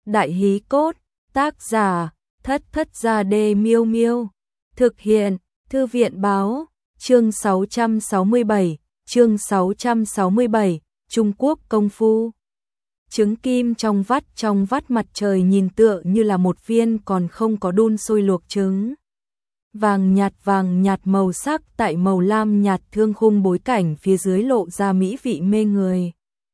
Đại hí cốt, tác giả, Thất Thất Gia Đê Miêu Miêu. Thực hiện, Thư viện báo, chương 667, Trung Quốc công phu. Trứng kim trong vắt mặt trời nhìn tựa như là một viên còn không có đun sôi luộc trứng. Vàng nhạt màu sắc tại màu lam nhạt thương khung bối cảnh phía dưới lộ ra mỹ vị mê người.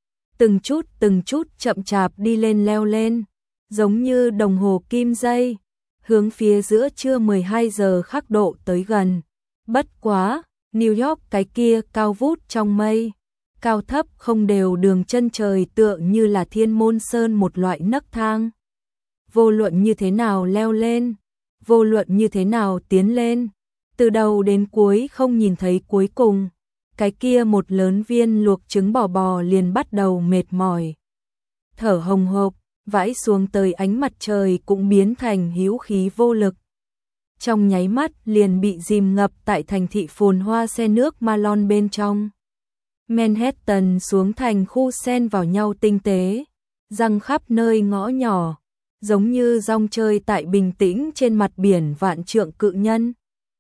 Từng chút chậm chạp đi lên leo lên, giống như đồng hồ kim dây, hướng phía giữa trưa 12 giờ khắc độ tới gần. Bất quá, New York cái kia cao vút trong mây, cao thấp không đều đường chân trời tựa như là thiên môn sơn một loại nấc thang. Vô luận như thế nào leo lên, vô luận như thế nào tiến lên, từ đầu đến cuối không nhìn thấy cuối cùng. Cái kia một lớn viên luộc trứng bò liền bắt đầu mệt mỏi. Thở hồng hộc, vãi xuống tới ánh mặt trời cũng biến thành hữu khí vô lực. Trong nháy mắt liền bị dìm ngập tại thành thị phồn hoa xe nước Malone bên trong. Manhattan xuống thành khu xen vào nhau tinh tế, răng khắp nơi ngõ nhỏ, giống như rong chơi tại bình tĩnh trên mặt biển vạn trượng cự nhân.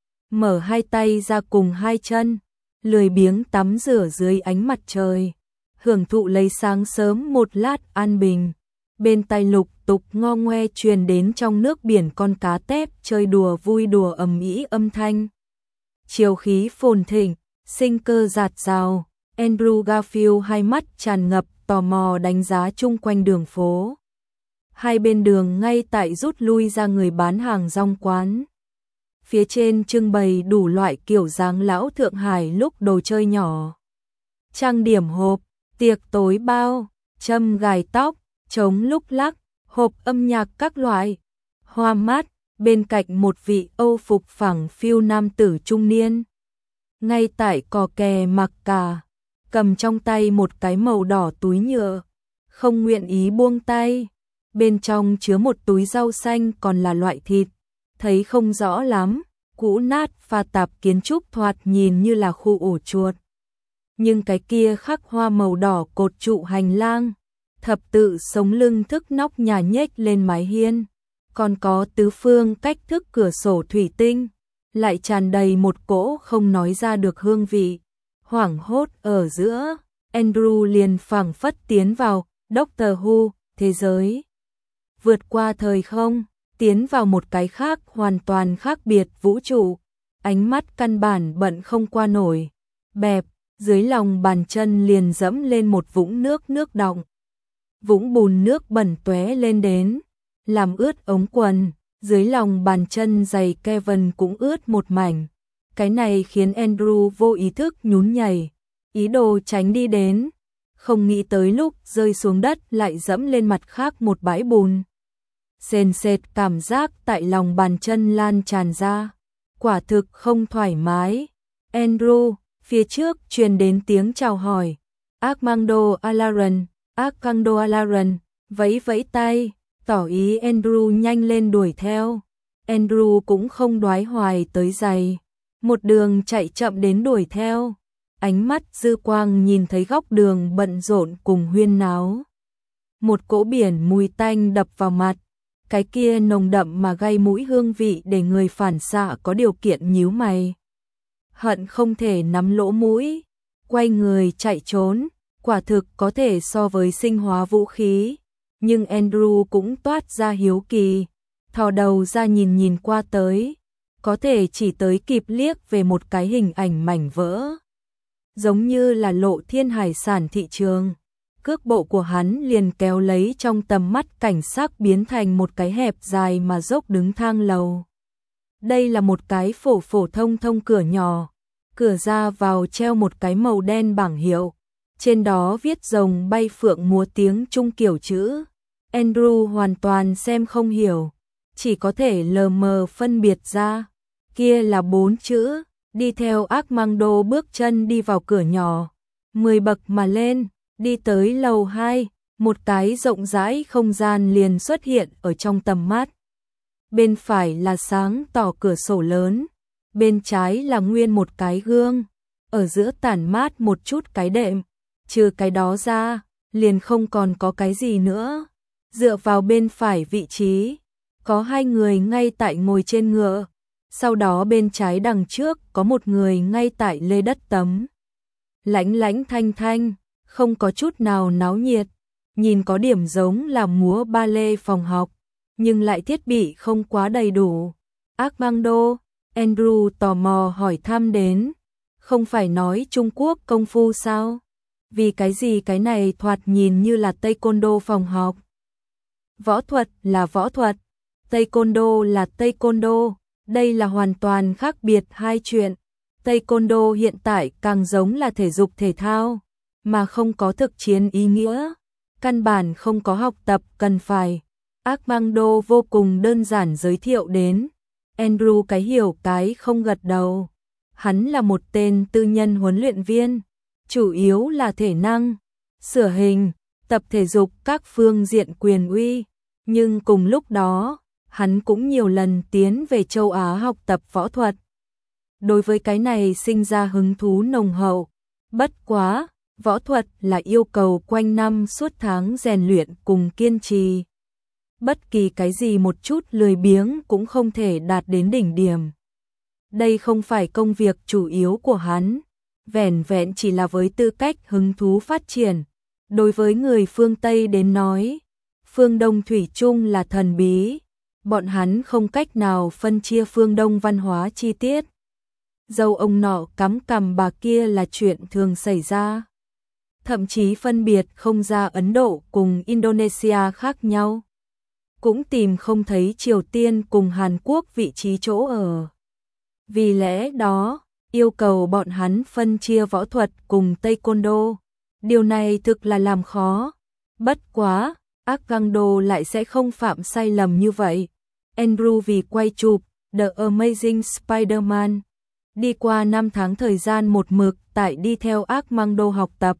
Mở hai tay ra cùng hai chân, lười biếng tắm rửa dưới ánh mặt trời, hưởng thụ lấy sáng sớm một lát an bình. Bên tai lục tục ngo ngoe truyền đến trong nước biển con cá tép chơi đùa vui đùa ầm ĩ âm thanh. Chiều khí phồn thịnh, sinh cơ rạt rào, Andrew Garfield hai mắt tràn ngập tò mò đánh giá chung quanh đường phố. Hai bên đường ngay tại rút lui ra người bán hàng rong quán. Phía trên trưng bày đủ loại kiểu dáng lão Thượng Hải lúc đồ chơi nhỏ. Trang điểm hộp, tiệc tối bao, châm gài tóc, trống lúc lắc, hộp âm nhạc các loại. Hoa mát, bên cạnh một vị Âu phục phẳng phiu nam tử trung niên. Ngay tại cò kè mặc cả, cầm trong tay một cái màu đỏ túi nhựa, không nguyện ý buông tay. Bên trong chứa một túi rau xanh còn là loại thịt, thấy không rõ lắm, cũ nát pha tạp kiến trúc thoạt nhìn như là khu ổ chuột. Nhưng cái kia khắc hoa màu đỏ cột trụ hành lang, thập tự sống lưng thức nóc nhà nhếch lên mái hiên, còn có tứ phương cách thức cửa sổ thủy tinh, lại tràn đầy một cỗ không nói ra được hương vị. Hoảng hốt ở giữa, Andrew liền phảng phất tiến vào Doctor Who, thế giới vượt qua thời không, tiến vào một cái khác hoàn toàn khác biệt vũ trụ. Ánh mắt căn bản bận không qua nổi, bẹp, dưới lòng bàn chân liền dẫm lên một vũng nước đọng. Vũng bùn nước bẩn tóe lên đến, làm ướt ống quần, dưới lòng bàn chân giày Kevin cũng ướt một mảnh. Cái này khiến Andrew vô ý thức nhún nhảy, ý đồ tránh đi đến, không nghĩ tới lúc rơi xuống đất lại dẫm lên mặt khác một bãi bùn. Sền sệt cảm giác tại lòng bàn chân lan tràn ra, quả thực không thoải mái. Andrew, phía trước truyền đến tiếng chào hỏi. Armando Alaran, vẫy tay, tỏ ý Andrew nhanh lên đuổi theo. Andrew cũng không đoái hoài tới giày, một đường chạy chậm đến đuổi theo. Ánh mắt dư quang nhìn thấy góc đường bận rộn cùng huyên náo. Một cỗ biển mùi tanh đập vào mặt, cái kia nồng đậm mà gây mũi hương vị để người phản xạ có điều kiện nhíu mày. Hận không thể nắm lỗ mũi, quay người chạy trốn, quả thực có thể so với sinh hóa vũ khí. Nhưng Andrew cũng toát ra hiếu kỳ, thò đầu ra nhìn qua tới, có thể chỉ tới kịp liếc về một cái hình ảnh mảnh vỡ. Giống như là Lộ Thiên hải sản thị trường. Cước bộ của hắn liền kéo lấy trong tầm mắt cảnh sắc biến thành một cái hẹp dài mà dốc đứng thang lầu. Đây là một cái phổ thông cửa nhỏ, cửa ra vào treo một cái màu đen bảng hiệu, trên đó viết rồng bay phượng múa tiếng Trung kiểu chữ. Andrew hoàn toàn xem không hiểu, chỉ có thể lờ mờ phân biệt ra, kia là 4 chữ. Đi theo Armando bước chân đi vào cửa nhỏ, 10 bậc mà lên. Đi tới lầu 2, một cái rộng rãi không gian liền xuất hiện ở trong tầm mắt. Bên phải là sáng tỏ cửa sổ lớn, bên trái là nguyên một cái gương, ở giữa tản mát một chút cái đệm, trừ cái đó ra, liền không còn có cái gì nữa. Dựa vào bên phải vị trí, có hai người ngay tại ngồi trên ngựa, sau đó bên trái đằng trước có một người ngay tại lê đất tấm. Lãnh lãnh thanh thanh, không có chút nào náo nhiệt, nhìn có điểm giống là múa ba lê phòng học, nhưng lại thiết bị không quá đầy đủ. Armando, Andrew tò mò hỏi thăm đến, không phải nói Trung Quốc công phu sao? Vì cái gì cái này thoạt nhìn như là taekwondo phòng học? Võ thuật là võ thuật, taekwondo là taekwondo, đây là hoàn toàn khác biệt hai chuyện. Taekwondo hiện tại càng giống là thể dục thể thao, mà không có thực chiến ý nghĩa, căn bản không có học tập cần phải. Armando vô cùng đơn giản giới thiệu đến, Andrew cái hiểu cái không gật đầu. Hắn là một tên tư nhân huấn luyện viên, chủ yếu là thể năng, sửa hình, tập thể dục các phương diện quyền uy, nhưng cùng lúc đó, hắn cũng nhiều lần tiến về châu Á học tập võ thuật. Đối với cái này sinh ra hứng thú nồng hậu, bất quá, võ thuật là yêu cầu quanh năm suốt tháng rèn luyện cùng kiên trì. Bất kỳ cái gì một chút lười biếng cũng không thể đạt đến đỉnh điểm. Đây không phải công việc chủ yếu của hắn, vẻn vẹn chỉ là với tư cách hứng thú phát triển. Đối với người phương Tây đến nói, phương Đông thủy chung là thần bí, bọn hắn không cách nào phân chia phương Đông văn hóa chi tiết. Dâu ông nọ cắm cằm bà kia là chuyện thường xảy ra. Thậm chí phân biệt không ra Ấn Độ cùng Indonesia khác nhau. Cũng tìm không thấy Triều Tiên cùng Hàn Quốc vị trí chỗ ở. Vì lẽ đó, yêu cầu bọn hắn phân chia võ thuật cùng taekwondo. Điều này thực là làm khó. Bất quá, Armando lại sẽ không phạm sai lầm như vậy. Andrew vì quay chụp The Amazing Spider-Man, đi qua 5 tháng thời gian một mực tại đi theo Armando học tập.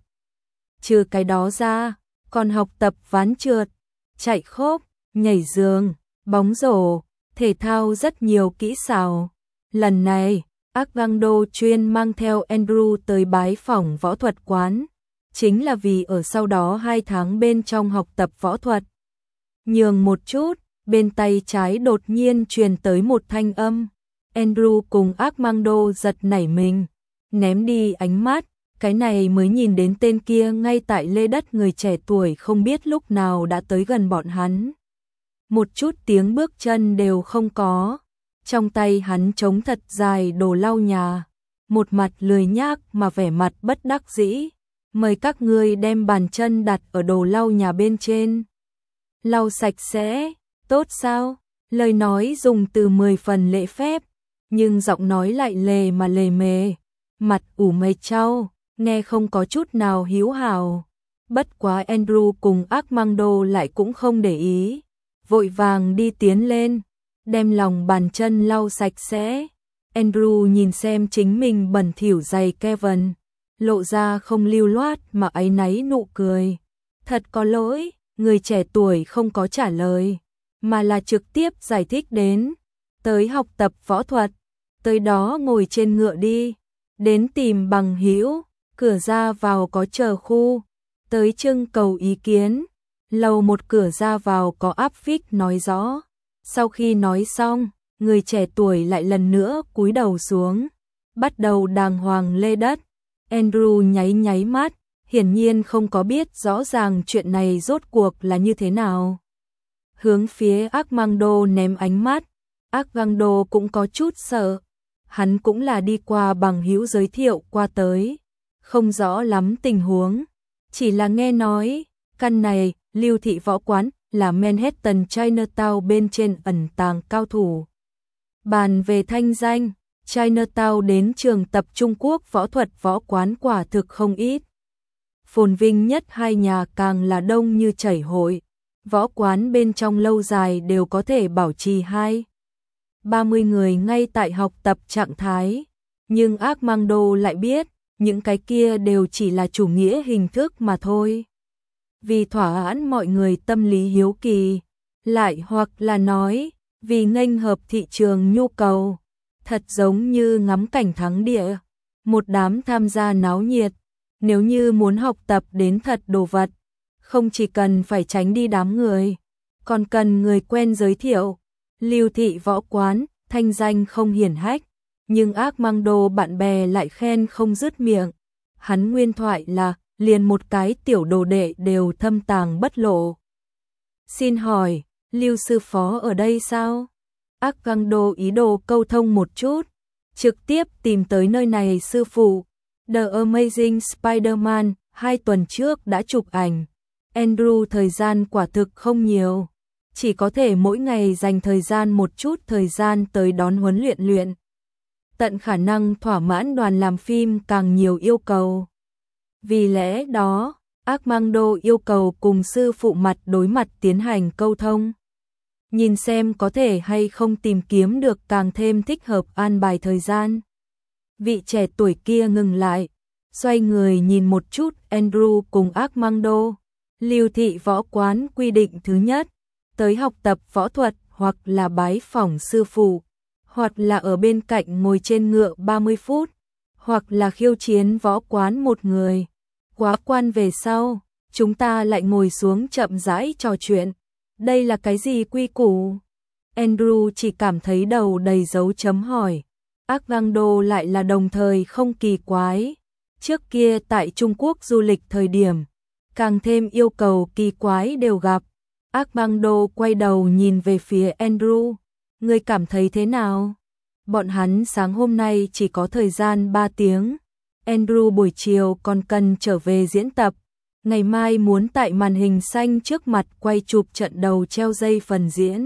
Trừ cái đó ra, còn học tập ván trượt, chạy khốp, nhảy giường, bóng rổ, thể thao rất nhiều kỹ xảo. Lần này, Armando chuyên mang theo Andrew tới bái phỏng võ thuật quán, chính là vì ở sau đó 2 tháng bên trong học tập võ thuật. Nhường một chút, bên tay trái đột nhiên truyền tới một thanh âm. Andrew cùng Armando giật nảy mình, ném đi ánh mắt, cái này mới nhìn đến tên kia ngay tại lê đất người trẻ tuổi không biết lúc nào đã tới gần bọn hắn. Một chút tiếng bước chân đều không có, trong tay hắn chống thật dài đồ lau nhà, một mặt lười nhác mà vẻ mặt bất đắc dĩ. Mời các ngươi đem bàn chân đặt ở đồ lau nhà bên trên. Lau sạch sẽ, tốt sao? Lời nói dùng từ 10 phần lễ phép, nhưng giọng nói lại lề mà lề mề, mặt ủ mây trao, nghe không có chút nào hiếu hảo. Bất quá Andrew cùng Armando lại cũng không để ý, vội vàng đi tiến lên, đem lòng bàn chân lau sạch sẽ. Andrew nhìn xem chính mình bẩn thỉu giày Kevin, lộ ra không lưu loát mà áy náy nụ cười. Thật có lỗi, người trẻ tuổi không có trả lời, mà là trực tiếp giải thích đến. Tới học tập võ thuật, tới đó ngồi trên ngựa đi, đến tìm bằng hữu, cửa ra vào có chờ khu, tới trưng cầu ý kiến, lầu một cửa ra vào có áp phích nói rõ. Sau khi nói xong, người trẻ tuổi lại lần nữa cúi đầu xuống, bắt đầu đàng hoàng lê đất. Andrew nháy nháy mắt, hiển nhiên không có biết rõ ràng chuyện này rốt cuộc là như thế nào. Hướng phía Armando ném ánh mắt, Armando cũng có chút sợ. Hắn cũng là đi qua bằng hữu giới thiệu qua tới, không rõ lắm tình huống, chỉ là nghe nói, căn này, Lưu Thị Võ Quán, là Manhattan Chinatown bên trên ẩn tàng cao thủ. Bàn về thanh danh, Chinatown đến trường tập Trung Quốc võ thuật võ quán quả thực không ít. Phồn vinh nhất hai nhà càng là đông như chảy hội, võ quán bên trong lâu dài đều có thể bảo trì 20-30 người ngay tại học tập trạng thái. Nhưng Armando lại biết, những cái kia đều chỉ là chủ nghĩa hình thức mà thôi. Vì thỏa mãn mọi người tâm lý hiếu kỳ, lại hoặc là nói, vì nghênh hợp thị trường nhu cầu, thật giống như ngắm cảnh thắng địa, một đám tham gia náo nhiệt. Nếu như muốn học tập đến thật đồ vật, không chỉ cần phải tránh đi đám người, còn cần người quen giới thiệu. Lưu Thị Võ Quán, thanh danh không hiển hách, nhưng Armando bạn bè lại khen không dứt miệng. Hắn nguyên thoại là, liền một cái tiểu đồ đệ đều thâm tàng bất lộ. Xin hỏi, Lưu sư phó ở đây sao? Armando ý đồ câu thông một chút, trực tiếp tìm tới nơi này sư phụ. The Amazing Spider-Man, 2 tuần trước đã chụp ảnh. Andrew thời gian quả thực không nhiều, chỉ có thể mỗi ngày dành thời gian một chút thời gian tới đón huấn luyện. Tận khả năng thỏa mãn đoàn làm phim càng nhiều yêu cầu. Vì lẽ đó, Armando yêu cầu cùng sư phụ mặt đối mặt tiến hành câu thông. Nhìn xem có thể hay không tìm kiếm được càng thêm thích hợp an bài thời gian. Vị trẻ tuổi kia ngừng lại, xoay người nhìn một chút Andrew cùng Armando. Lưu Thị Võ Quán quy định thứ nhất, tới học tập võ thuật hoặc là bái phỏng sư phụ, hoặc là ở bên cạnh ngồi trên ngựa 30 phút, hoặc là khiêu chiến võ quán một người. Quá quan về sau, chúng ta lại ngồi xuống chậm rãi trò chuyện. Đây là cái gì quy củ? Andrew chỉ cảm thấy đầu đầy dấu chấm hỏi. Armando lại là đồng thời không kỳ quái. Trước kia tại Trung Quốc du lịch thời điểm, càng thêm yêu cầu kỳ quái đều gặp. Armando quay đầu nhìn về phía Andrew. Ngươi cảm thấy thế nào? Bọn hắn sáng hôm nay chỉ có thời gian 3 tiếng. Andrew buổi chiều còn cần trở về diễn tập. Ngày mai muốn tại màn hình xanh trước mặt quay chụp trận đầu treo dây phần diễn.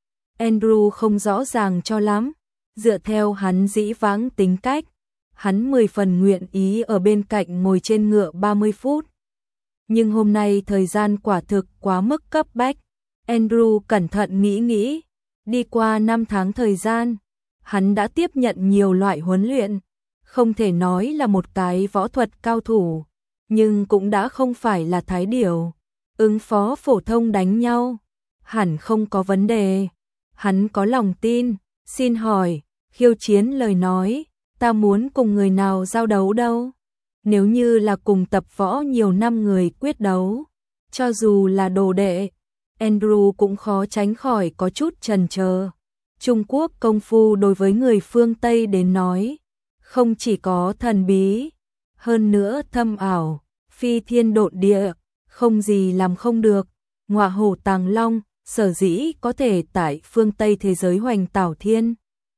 Andrew không rõ ràng cho lắm. Dựa theo hắn dĩ vãng tính cách, hắn 10 phần nguyện ý ở bên cạnh ngồi trên ngựa 30 phút. Nhưng hôm nay thời gian quả thực quá mức cấp bách. Andrew cẩn thận nghĩ, đi qua 5 tháng thời gian, hắn đã tiếp nhận nhiều loại huấn luyện, không thể nói là một cái võ thuật cao thủ, nhưng cũng đã không phải là thái điểu, ứng phó phổ thông đánh nhau, hẳn không có vấn đề. Hắn có lòng tin. Xin hỏi, khiêu chiến lời nói, ta muốn cùng người nào giao đấu đâu? Nếu như là cùng tập võ nhiều năm người quyết đấu, cho dù là đồ đệ, Andrew cũng khó tránh khỏi có chút chần chờ. Trung Quốc công phu đối với người phương Tây đến nói, không chỉ có thần bí, hơn nữa thâm ảo, phi thiên độn địa, không gì làm không được. Ngọa hổ tàng long, sở dĩ có thể tại phương Tây thế giới hoành tảo thiên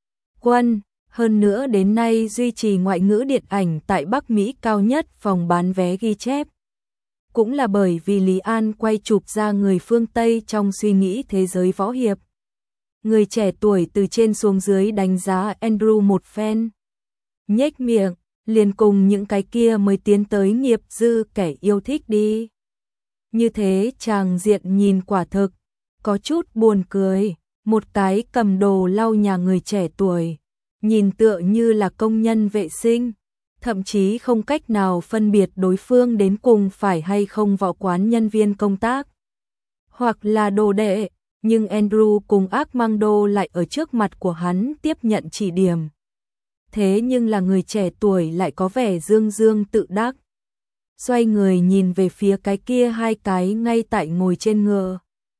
quân, hơn nữa đến nay duy trì ngoại ngữ điện ảnh tại Bắc Mỹ cao nhất phòng bán vé ghi chép. Cũng là bởi vì Lý An quay chụp ra người phương Tây trong suy nghĩ thế giới võ hiệp. Người trẻ tuổi từ trên xuống dưới đánh giá Andrew một phen. Nhếch miệng, liền cùng những cái kia mới tiến tới nghiệp dư kẻ yêu thích đi. Như thế chàng diện nhìn quả thực, có chút buồn cười. Một cái cầm đồ lau nhà người trẻ tuổi, nhìn tựa như là công nhân vệ sinh, thậm chí không cách nào phân biệt đối phương đến cùng phải hay không võ quán nhân viên công tác, hoặc là đồ đệ, nhưng Andrew cùng Armando lại ở trước mặt của hắn tiếp nhận chỉ điểm. Thế nhưng là người trẻ tuổi lại có vẻ dương dương tự đắc. Xoay người nhìn về phía cái kia hai cái ngay tại ngồi trên ngựa.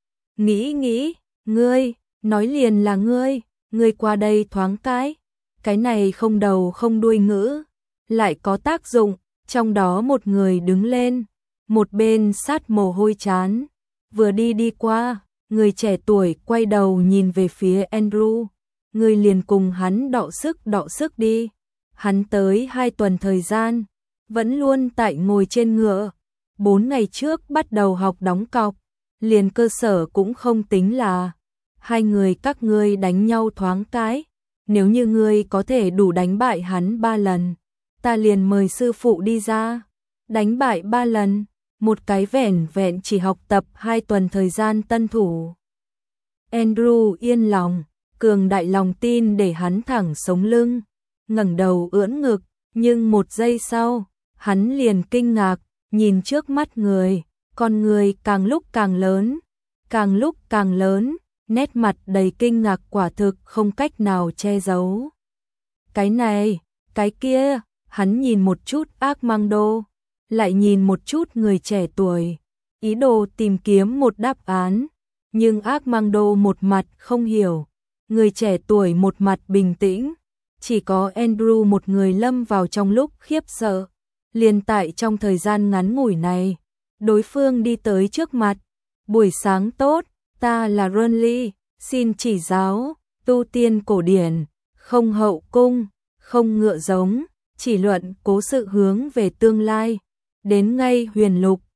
Nghĩ, ngươi, nói liền là ngươi qua đây thoáng cái này không đầu không đuôi ngữ, lại có tác dụng, trong đó một người đứng lên, một bên sát mồ hôi chán, vừa đi qua, người trẻ tuổi quay đầu nhìn về phía Andrew, ngươi liền cùng hắn đọ sức đi, hắn tới 2 tuần thời gian, vẫn luôn tại ngồi trên ngựa, 4 ngày trước bắt đầu học đóng cọc, liền cơ sở cũng không tính là. Hai người các ngươi đánh nhau thoáng cái, nếu như ngươi có thể đủ đánh bại hắn 3 lần, ta liền mời sư phụ đi ra. Đánh bại 3 lần, một cái vẻn vẹn chỉ học tập 2 tuần thời gian tân thủ. Andrew yên lòng, cường đại lòng tin để hắn thẳng sống lưng, ngẩng đầu ưỡn ngực, nhưng 1 giây sau, hắn liền kinh ngạc, nhìn trước mắt người, con người càng lúc càng lớn. Nét mặt đầy kinh ngạc quả thực không cách nào che giấu. Cái này, cái kia, hắn nhìn một chút Armando, lại nhìn một chút người trẻ tuổi, ý đồ tìm kiếm một đáp án. Nhưng Armando một mặt không hiểu, người trẻ tuổi một mặt bình tĩnh, chỉ có Andrew một người lâm vào trong lúc khiếp sợ. Liền tại trong thời gian ngắn ngủi này, đối phương đi tới trước mặt. Buổi sáng tốt, ta là Renly, xin chỉ giáo, tu tiên cổ điển, không hậu cung, không ngựa giống, chỉ luận cố sự hướng về tương lai. Đến ngay huyền lục,